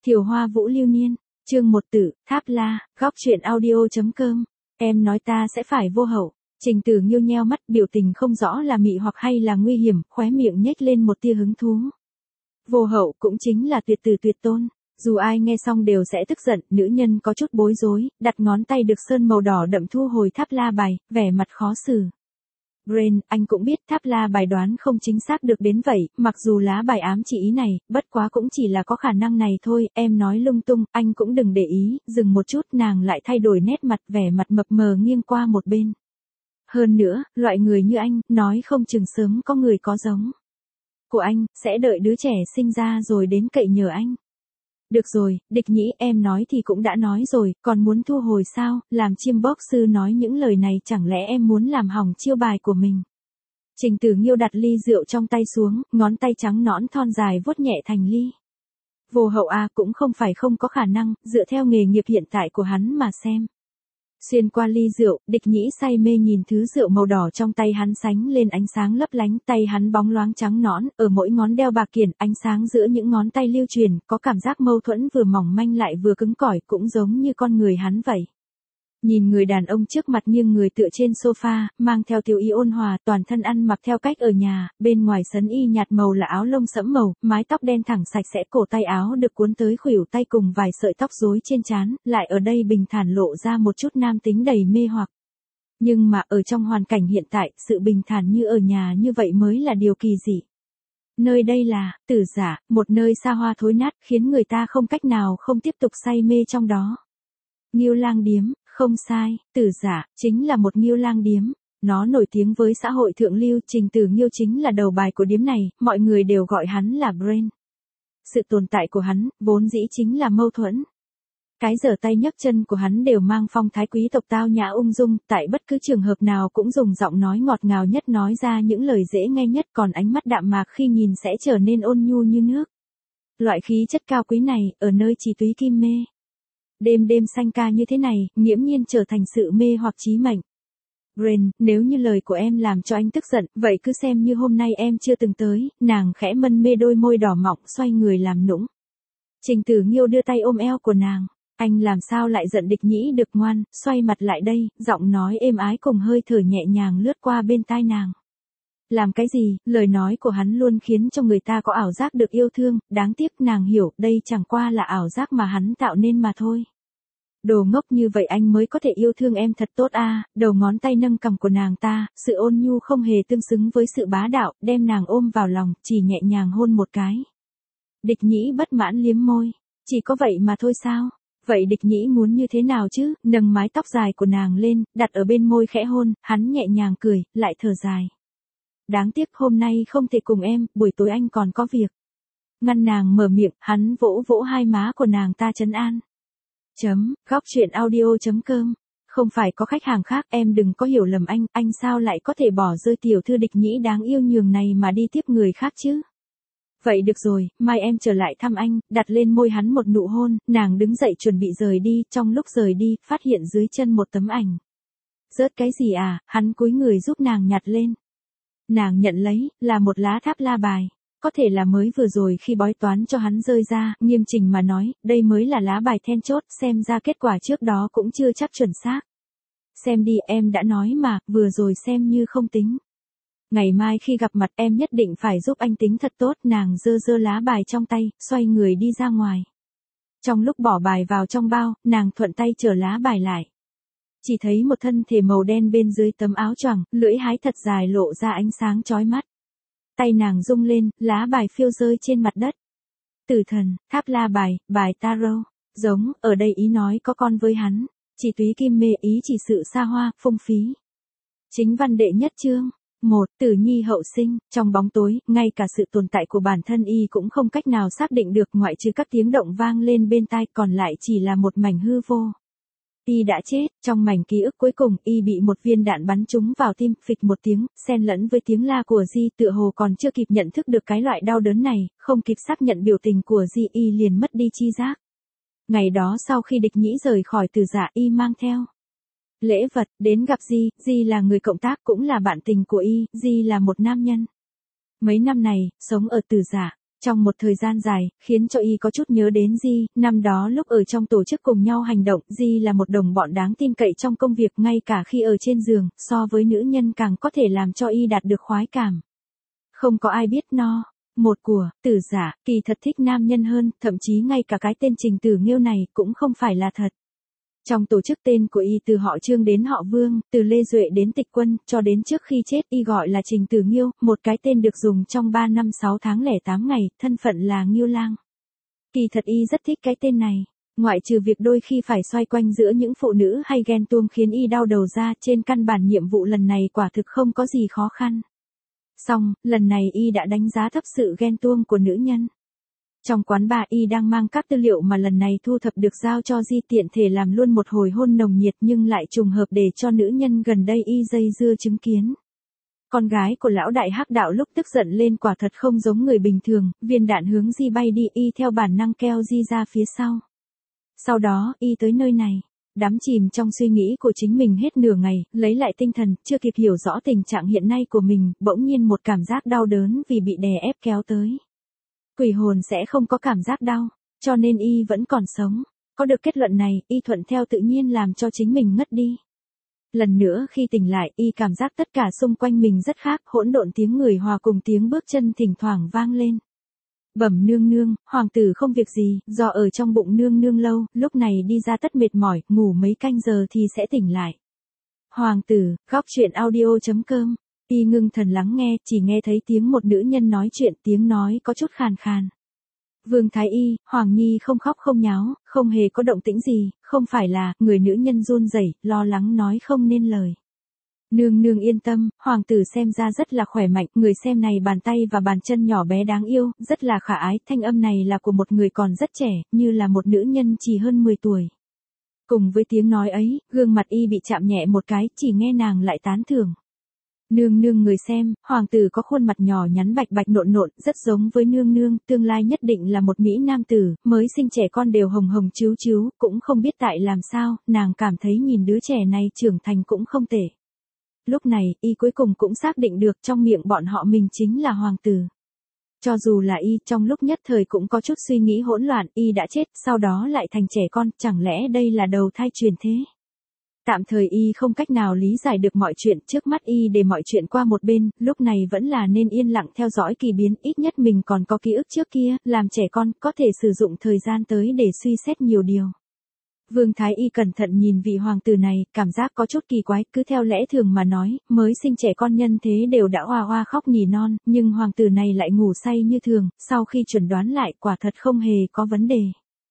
Thiều Hoa Vũ Lưu Niên, chương 1 Tử, Tháp La, góc truyện audio.com. Em nói ta sẽ phải vô hậu. Trình Tử Nghiêu nheo mắt, biểu tình không rõ là mị hoặc hay là nguy hiểm, khóe miệng nhếch lên một tia hứng thú. Vô hậu cũng chính là tuyệt tử tuyệt tôn. Dù ai nghe xong đều sẽ tức giận, nữ nhân có chút bối rối, đặt ngón tay được sơn màu đỏ đậm thu hồi tháp la bài, vẻ mặt khó xử. Brain, anh cũng biết tháp la bài đoán không chính xác được đến vậy, mặc dù lá bài ám chỉ ý này, bất quá cũng chỉ là có khả năng này thôi, em nói lung tung, anh cũng đừng để ý, dừng một chút, nàng lại thay đổi nét mặt, vẻ mặt mập mờ nghiêng qua một bên. Hơn nữa, loại người như anh, nói không chừng sớm có người có giống của anh, sẽ đợi đứa trẻ sinh ra rồi đến cậy nhờ anh. Được rồi, Địch Nhĩ, em nói thì cũng đã nói rồi, còn muốn thu hồi sao, làm chiêm bóc sư nói những lời này chẳng lẽ em muốn làm hỏng chiêu bài của mình. Trình Tử Nghiêu đặt ly rượu trong tay xuống, ngón tay trắng nõn thon dài vuốt nhẹ thành ly. Vô hậu à, cũng không phải không có khả năng, dựa theo nghề nghiệp hiện tại của hắn mà xem. Xuyên qua ly rượu, Địch Nhĩ say mê nhìn thứ rượu màu đỏ trong tay hắn sánh lên ánh sáng lấp lánh, tay hắn bóng loáng trắng nõn, ở mỗi ngón đeo bạc kiển, ánh sáng giữa những ngón tay lưu truyền, có cảm giác mâu thuẫn vừa mỏng manh lại vừa cứng cỏi, cũng giống như con người hắn vậy. Nhìn người đàn ông trước mặt nghiêng người tựa trên sofa, mang theo tiểu ý ôn hòa, toàn thân ăn mặc theo cách ở nhà, bên ngoài sấn y nhạt màu là áo lông sẫm màu, mái tóc đen thẳng sạch sẽ, cổ tay áo được cuốn tới khuỷu tay cùng vài sợi tóc rối trên trán, lại ở đây bình thản lộ ra một chút nam tính đầy mê hoặc. Nhưng mà ở trong hoàn cảnh hiện tại, sự bình thản như ở nhà như vậy mới là điều kỳ dị. Nơi đây là Tử Giả, một nơi xa hoa thối nát, khiến người ta không cách nào không tiếp tục say mê trong đó. Nghiêu Lang Điếm. Không sai, Tử Giả, chính là một Nghiêu Lang Điếm. Nó nổi tiếng với xã hội thượng lưu, Trình Tử Nghiêu chính là đầu bài của điếm này, mọi người đều gọi hắn là Brain. Sự tồn tại của hắn, vốn dĩ chính là mâu thuẫn. Cái giở tay nhấc chân của hắn đều mang phong thái quý tộc tao nhã ung dung, tại bất cứ trường hợp nào cũng dùng giọng nói ngọt ngào nhất nói ra những lời dễ nghe nhất, còn ánh mắt đạm mạc khi nhìn sẽ trở nên ôn nhu như nước. Loại khí chất cao quý này, ở nơi chỉ túy kim mê. Đêm đêm xanh ca như thế này, nghiễm nhiên trở thành sự mê hoặc chí mệnh. Brain, nếu như lời của em làm cho anh tức giận, vậy cứ xem như hôm nay em chưa từng tới, nàng khẽ mân mê đôi môi đỏ mọng, xoay người làm nũng. Trình Tử Nghiêu đưa tay ôm eo của nàng, anh làm sao lại giận Địch Nhĩ được, ngoan, xoay mặt lại đây, giọng nói êm ái cùng hơi thở nhẹ nhàng lướt qua bên tai nàng. Làm cái gì, lời nói của hắn luôn khiến cho người ta có ảo giác được yêu thương, đáng tiếc nàng hiểu, đây chẳng qua là ảo giác mà hắn tạo nên mà thôi. Đồ ngốc như vậy anh mới có thể yêu thương em thật tốt à, đầu ngón tay nâng cằm của nàng ta, sự ôn nhu không hề tương xứng với sự bá đạo, đem nàng ôm vào lòng, chỉ nhẹ nhàng hôn một cái. Địch Nhĩ bất mãn liếm môi, chỉ có vậy mà thôi sao? Vậy Địch Nhĩ muốn như thế nào chứ, nâng mái tóc dài của nàng lên, đặt ở bên môi khẽ hôn, hắn nhẹ nhàng cười, lại thở dài. Đáng tiếc hôm nay không thể cùng em, buổi tối anh còn có việc. Ngăn nàng mở miệng, hắn vỗ vỗ hai má của nàng ta trấn an. Góc truyện audio.com. Không phải có khách hàng khác, em đừng có hiểu lầm anh sao lại có thể bỏ rơi tiểu thư Địch Nhĩ đáng yêu nhường này mà đi tiếp người khác chứ? Vậy được rồi, mai em trở lại thăm anh, đặt lên môi hắn một nụ hôn, nàng đứng dậy chuẩn bị rời đi, trong lúc rời đi, phát hiện dưới chân một tấm ảnh. Rớt cái gì à, hắn cúi người giúp nàng nhặt lên. Nàng nhận lấy, là một lá tháp la bài. Có thể là mới vừa rồi khi bói toán cho hắn rơi ra, nghiêm chỉnh mà nói, đây mới là lá bài then chốt, xem ra kết quả trước đó cũng chưa chắc chuẩn xác. Xem đi, em đã nói mà, vừa rồi xem như không tính. Ngày mai khi gặp mặt em nhất định phải giúp anh tính thật tốt, nàng giơ giơ lá bài trong tay, xoay người đi ra ngoài. Trong lúc bỏ bài vào trong bao, nàng thuận tay trở lá bài lại. Chỉ thấy một thân thể màu đen bên dưới tấm áo choàng, lưỡi hái thật dài lộ ra ánh sáng chói mắt. Tay nàng rung lên, lá bài phiêu rơi trên mặt đất. Tử thần, tháp la bài, bài tarot. Giống, ở đây ý nói có con với hắn. Chỉ túy kim mê, ý chỉ sự xa hoa, phung phí. Chính văn đệ nhất chương. 1. Tử nhi hậu sinh, trong bóng tối, ngay cả sự tồn tại của bản thân y cũng không cách nào xác định được, ngoại trừ các tiếng động vang lên bên tai, còn lại chỉ là một mảnh hư vô. Y đã chết, trong mảnh ký ức cuối cùng, y bị một viên đạn bắn trúng vào tim, phịch một tiếng, xen lẫn với tiếng la của Di, tựa hồ còn chưa kịp nhận thức được cái loại đau đớn này, không kịp xác nhận biểu tình của Di, y liền mất đi chi giác. Ngày đó sau khi Địch Nhĩ rời khỏi Tử Giả, y mang theo lễ vật, đến gặp Di, Di là người cộng tác cũng là bạn tình của y, Di là một nam nhân. Mấy năm này, sống ở Tử Giả, Trong một thời gian dài, khiến cho y có chút nhớ đến Di, năm đó lúc ở trong tổ chức cùng nhau hành động, Di là một đồng bọn đáng tin cậy trong công việc ngay cả khi ở trên giường, so với nữ nhân càng có thể làm cho y đạt được khoái cảm. Không có ai biết no. Một của, Tử Giả, kỳ thật thích nam nhân hơn, thậm chí ngay cả cái tên Trình Tử Nghiêu này cũng không phải là thật. Trong tổ chức tên của y từ họ Trương đến họ Vương, từ Lê Duệ đến Tịch Quân, cho đến trước khi chết y gọi là Trình Tử Nghiêu, một cái tên được dùng trong 3 năm 6 tháng 08 ngày, thân phận là Nghiêu Lang. Kỳ thật y rất thích cái tên này, ngoại trừ việc đôi khi phải xoay quanh giữa những phụ nữ hay ghen tuông khiến y đau đầu ra, trên căn bản nhiệm vụ lần này quả thực không có gì khó khăn. Xong, lần này y đã đánh giá thấp sự ghen tuông của nữ nhân. Trong quán bar y đang mang các tư liệu mà lần này thu thập được giao cho Di tiện thể làm luôn một hồi hôn nồng nhiệt nhưng lại trùng hợp để cho nữ nhân gần đây y dây dưa chứng kiến. Con gái của lão đại hắc đạo lúc tức giận lên quả thật không giống người bình thường, viên đạn hướng Di bay đi y theo bản năng keo Di ra phía sau. Sau đó y tới nơi này, đắm chìm trong suy nghĩ của chính mình hết nửa ngày, lấy lại tinh thần, chưa kịp hiểu rõ tình trạng hiện nay của mình, bỗng nhiên một cảm giác đau đớn vì bị đè ép kéo tới. Quỷ hồn sẽ không có cảm giác đau, cho nên y vẫn còn sống. Có được kết luận này, y thuận theo tự nhiên làm cho chính mình ngất đi. Lần nữa khi tỉnh lại, y cảm giác tất cả xung quanh mình rất khác, hỗn độn tiếng người hòa cùng tiếng bước chân thỉnh thoảng vang lên. Bẩm nương nương, hoàng tử không việc gì, do ở trong bụng nương nương lâu, lúc này đi ra tất mệt mỏi, ngủ mấy canh giờ thì sẽ tỉnh lại. Hoàng tử, góc truyện audio.com. Y ngưng thần lắng nghe, chỉ nghe thấy tiếng một nữ nhân nói chuyện, tiếng nói có chút khàn khàn. Vương Thái Y, Hoàng Nhi không khóc không nháo, không hề có động tĩnh gì, không phải là, người nữ nhân run rẩy, lo lắng nói không nên lời. Nương nương yên tâm, hoàng tử xem ra rất là khỏe mạnh, người xem này bàn tay và bàn chân nhỏ bé đáng yêu, rất là khả ái, thanh âm này là của một người còn rất trẻ, như là một nữ nhân chỉ hơn 10 tuổi. Cùng với tiếng nói ấy, gương mặt y bị chạm nhẹ một cái, chỉ nghe nàng lại tán thưởng. Nương nương người xem, hoàng tử có khuôn mặt nhỏ nhắn bạch bạch nộn nộn, rất giống với nương nương, tương lai nhất định là một mỹ nam tử, mới sinh trẻ con đều hồng hồng chíu chíu, cũng không biết tại làm sao, nàng cảm thấy nhìn đứa trẻ này trưởng thành cũng không tệ. Lúc này, y cuối cùng cũng xác định được trong miệng bọn họ mình chính là hoàng tử. Cho dù là y trong lúc nhất thời cũng có chút suy nghĩ hỗn loạn, y đã chết, sau đó lại thành trẻ con, chẳng lẽ đây là đầu thai truyền thế? Tạm thời y không cách nào lý giải được mọi chuyện, trước mắt y để mọi chuyện qua một bên, lúc này vẫn là nên yên lặng theo dõi kỳ biến, ít nhất mình còn có ký ức trước kia, làm trẻ con, có thể sử dụng thời gian tới để suy xét nhiều điều. Vương Thái Y cẩn thận nhìn vị hoàng tử này, cảm giác có chút kỳ quái, cứ theo lẽ thường mà nói, mới sinh trẻ con nhân thế đều đã oa oa khóc nỉ non, nhưng hoàng tử này lại ngủ say như thường, sau khi chuẩn đoán lại quả thật không hề có vấn đề.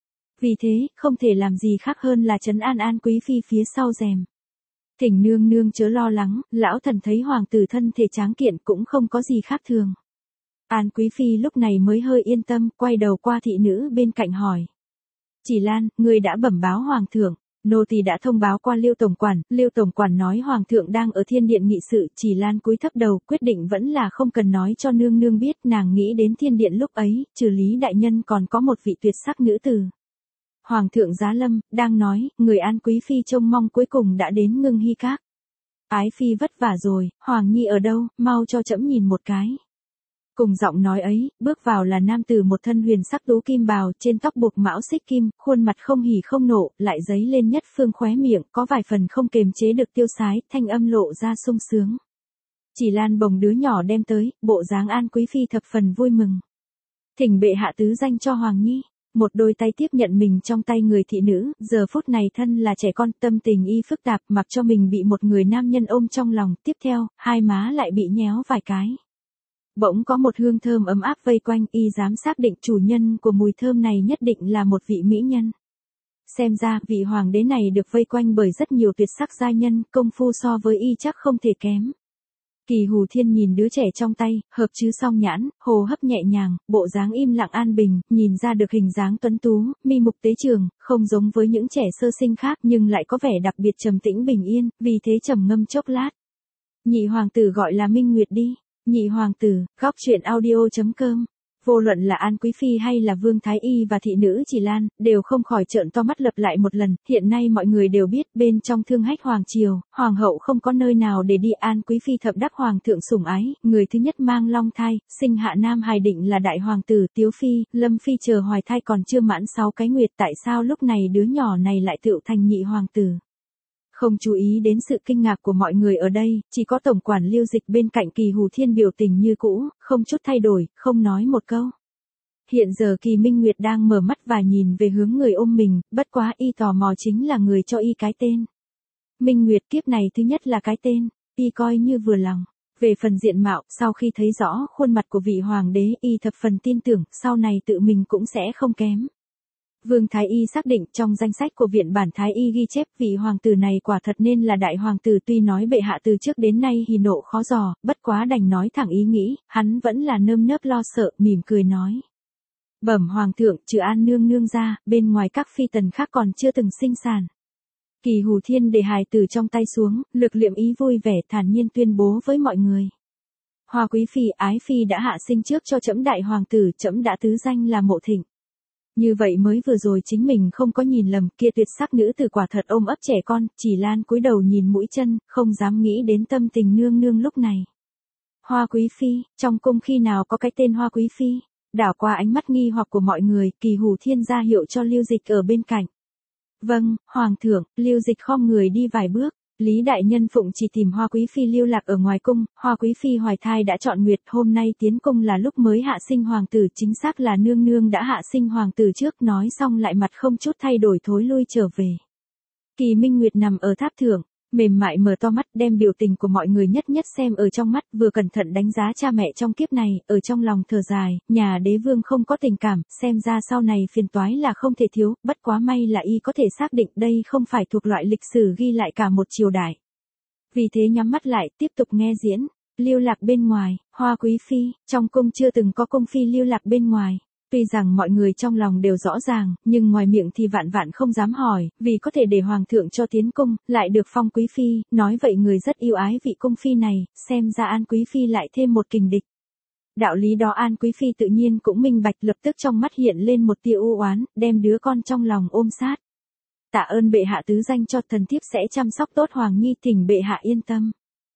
Vì thế, không thể làm gì khác hơn là trấn an An Quý Phi phía sau rèm. Thỉnh nương nương chớ lo lắng, lão thần thấy hoàng tử thân thể tráng kiện cũng không có gì khác thường. An Quý Phi lúc này mới hơi yên tâm, quay đầu qua thị nữ bên cạnh hỏi. Chỉ Lan, người đã bẩm báo hoàng thượng, nô tỳ đã thông báo qua Liêu tổng quản nói hoàng thượng đang ở thiên điện nghị sự, Chỉ Lan cúi thấp đầu, quyết định vẫn là không cần nói cho nương nương biết, nàng nghĩ đến thiên điện lúc ấy, trừ Lý đại nhân còn có một vị tuyệt sắc nữ tử. Hoàng thượng giá lâm, đang nói, người An Quý Phi trông mong cuối cùng đã đến Ngưng Hy Các. Ái Phi vất vả rồi, Hoàng Nhi ở đâu, mau cho trẫm nhìn một cái. Cùng giọng nói ấy, bước vào là nam tử một thân huyền sắc tú kim bào, trên tóc buộc mão xích kim, khuôn mặt không hỉ không nộ, lại dấy lên nhất phương khóe miệng, có vài phần không kềm chế được tiêu sái, thanh âm lộ ra sung sướng. Chỉ Lan bồng đứa nhỏ đem tới, bộ dáng An Quý Phi thập phần vui mừng. Thỉnh bệ hạ tứ danh cho Hoàng Nhi. Một đôi tay tiếp nhận mình trong tay người thị nữ, giờ phút này thân là trẻ con, tâm tình y phức tạp, mặc cho mình bị một người nam nhân ôm trong lòng, tiếp theo, hai má lại bị nhéo vài cái. Bỗng có một hương thơm ấm áp vây quanh, y dám xác định chủ nhân của mùi thơm này nhất định là một vị mỹ nhân. Xem ra, vị hoàng đế này được vây quanh bởi rất nhiều tuyệt sắc giai nhân, công phu so với y chắc không thể kém. Kỳ Hù Thiên nhìn đứa trẻ trong tay, hợp chứ song nhãn, hồ hấp nhẹ nhàng, bộ dáng im lặng an bình, nhìn ra được hình dáng tuấn tú, mi mục tế trường, không giống với những trẻ sơ sinh khác nhưng lại có vẻ đặc biệt trầm tĩnh bình yên, vì thế trầm ngâm chốc lát. Nhị hoàng tử gọi là Minh Nguyệt đi. Nhị hoàng tử, góc truyện audio.com. Vô luận là An Quý Phi hay là Vương Thái Y và thị nữ Chỉ Lan, đều không khỏi trợn to mắt lặp lại một lần, hiện nay mọi người đều biết bên trong Thương Hách Hoàng Triều, Hoàng hậu không có nơi nào để đi. An Quý Phi thập đắc Hoàng thượng sủng ái, người thứ nhất mang long thai, sinh hạ nam hài định là đại hoàng tử Tiếu Phi, Lâm Phi chờ hoài thai còn chưa mãn 6 cái nguyệt, tại sao lúc này đứa nhỏ này lại tựu thành nhị hoàng tử? Không chú ý đến sự kinh ngạc của mọi người ở đây, chỉ có tổng quản Lưu Dịch bên cạnh Kỳ Hù Thiên biểu tình như cũ, không chút thay đổi, không nói một câu. Hiện giờ Kỳ Minh Nguyệt đang mở mắt và nhìn về hướng người ôm mình, bất quá y tò mò chính là người cho y cái tên. Minh Nguyệt kiếp này thứ nhất là cái tên, y coi như vừa lòng. Về phần diện mạo, sau khi thấy rõ khuôn mặt của vị hoàng đế, y thập phần tin tưởng, sau này tự mình cũng sẽ không kém. Vương Thái Y xác định trong danh sách của viện bản Thái Y ghi chép vị hoàng tử này quả thật nên là đại hoàng tử, tuy nói bệ hạ từ trước đến nay hỉ nộ khó dò, bất quá đành nói thẳng ý nghĩ, hắn vẫn là nơm nớp lo sợ, mỉm cười nói. Bẩm hoàng thượng, trừ An nương nương ra, bên ngoài các phi tần khác còn chưa từng sinh sản. Kỳ Hù Thiên để hài tử trong tay xuống, lực liệm ý vui vẻ thản nhiên tuyên bố với mọi người. Hoa Quý Phi, Ái Phi đã hạ sinh trước cho trẫm đại hoàng tử, trẫm đã tứ danh là Mộ Thịnh. Như vậy mới vừa rồi chính mình không có nhìn lầm, kia tuyệt sắc nữ tử quả thật ôm ấp trẻ con. Chỉ Lan cúi đầu nhìn mũi chân, không dám nghĩ đến tâm tình nương nương lúc này. Hoa Quý Phi, trong cung khi nào có cái tên Hoa Quý Phi? Đảo qua ánh mắt nghi hoặc của mọi người, Kỳ Hù Thiên ra hiệu cho Lưu Dịch ở bên cạnh. Vâng, hoàng thượng. Lưu Dịch khom người đi vài bước. Lý đại nhân phụng chỉ tìm Hoa Quý Phi lưu lạc ở ngoài cung, Hoa Quý Phi hoài thai đã chọn nguyệt, hôm nay tiến cung là lúc mới hạ sinh hoàng tử, chính xác là nương nương đã hạ sinh hoàng tử trước. Nói xong lại mặt không chút thay đổi thối lui trở về. Kỳ Minh Nguyệt nằm ở tháp thượng, mềm mại mở to mắt, đem biểu tình của mọi người nhất nhất xem ở trong mắt, vừa cẩn thận đánh giá cha mẹ trong kiếp này, ở trong lòng thở dài, nhà đế vương không có tình cảm, xem ra sau này phiền toái là không thể thiếu, bất quá may là y có thể xác định đây không phải thuộc loại lịch sử ghi lại cả một triều đại. Vì thế nhắm mắt lại, tiếp tục nghe diễn. Lưu lạc bên ngoài, Hoa Quý Phi, trong cung chưa từng có cung phi lưu lạc bên ngoài. Tuy rằng mọi người trong lòng đều rõ ràng, nhưng ngoài miệng thì vạn vạn không dám hỏi, vì có thể để hoàng thượng cho tiến cung, lại được phong quý phi, nói vậy người rất yêu ái vị cung phi này, xem ra An Quý Phi lại thêm một kình địch. Đạo lý đó An Quý Phi tự nhiên cũng minh bạch, lập tức trong mắt hiện lên một tia u oán, đem đứa con trong lòng ôm sát. Tạ ơn bệ hạ tứ danh cho thần thiếp sẽ chăm sóc tốt Hoàng Nhi, thỉnh bệ hạ yên tâm.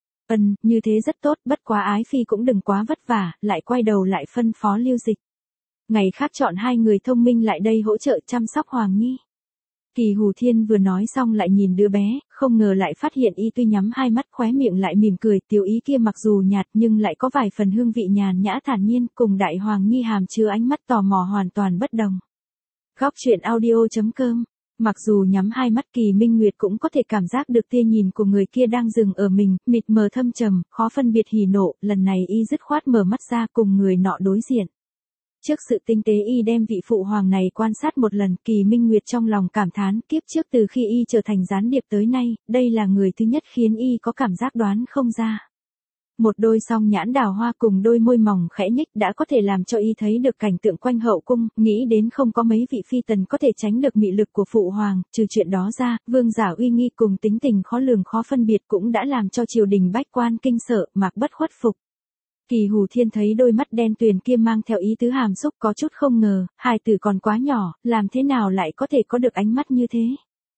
Như thế rất tốt, bất quá Ái Phi cũng đừng quá vất vả, lại quay đầu lại phân phó Lưu Dịch. Ngày khác chọn 2 người thông minh lại đây hỗ trợ chăm sóc Hoàng Nhi. Kỳ Hù Thiên vừa nói xong lại nhìn đứa bé, không ngờ lại phát hiện y tuy nhắm 2 mắt khóe miệng lại mỉm cười, tiểu ý kia mặc dù nhạt nhưng lại có vài phần hương vị nhàn nhã thản nhiên, cùng đại Hoàng Nhi hàm chứa ánh mắt tò mò hoàn toàn bất đồng. Góc truyện audio.com. Mặc dù nhắm 2 mắt Kỳ Minh Nguyệt cũng có thể cảm giác được tia nhìn của người kia đang dừng ở mình, mịt mờ thâm trầm, khó phân biệt hỉ nộ, lần này y dứt khoát mở mắt ra cùng người nọ đối diện. Trước sự tinh tế y đem vị phụ hoàng này quan sát một lần, Kỳ Minh Nguyệt trong lòng cảm thán, kiếp trước từ khi y trở thành gián điệp tới nay, đây là người thứ nhất khiến y có cảm giác đoán không ra. Một đôi song nhãn đào hoa cùng đôi môi mỏng khẽ nhích đã có thể làm cho y thấy được cảnh tượng quanh hậu cung, nghĩ đến không có mấy vị phi tần có thể tránh được mị lực của phụ hoàng, trừ chuyện đó ra, vương giả uy nghi cùng tính tình khó lường khó phân biệt cũng đã làm cho triều đình bách quan kinh sợ, mạc bất khuất phục. Kỳ Hù Thiên thấy đôi mắt đen tuyền kia mang theo ý tứ hàm xúc, có chút không ngờ, hài tử còn quá nhỏ, làm thế nào lại có thể có được ánh mắt như thế.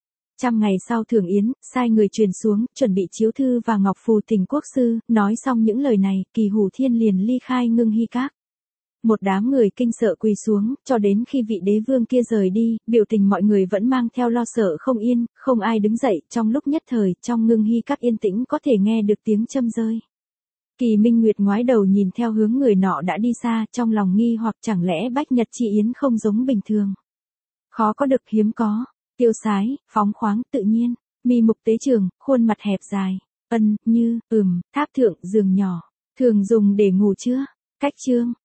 100 ngày sau thưởng yến, sai người truyền xuống, chuẩn bị chiếu thư và ngọc phù thỉnh quốc sư, nói xong những lời này, Kỳ Hù Thiên liền ly khai Ngưng Hy Các. Một đám người kinh sợ quỳ xuống, cho đến khi vị đế vương kia rời đi, biểu tình mọi người vẫn mang theo lo sợ không yên, không ai đứng dậy, trong lúc nhất thời, trong Ngưng Hy Các yên tĩnh có thể nghe được tiếng châm rơi. Kỳ Minh Nguyệt ngoái đầu nhìn theo hướng người nọ đã đi xa, trong lòng nghi hoặc chẳng lẽ Bách Nhật Chi Yến không giống bình thường. Khó có được hiếm có, tiêu sái, phóng khoáng, tự nhiên, mi mục tế trường, khuôn mặt hẹp dài, tháp thượng giường nhỏ, thường dùng để ngủ chưa? Cách chương.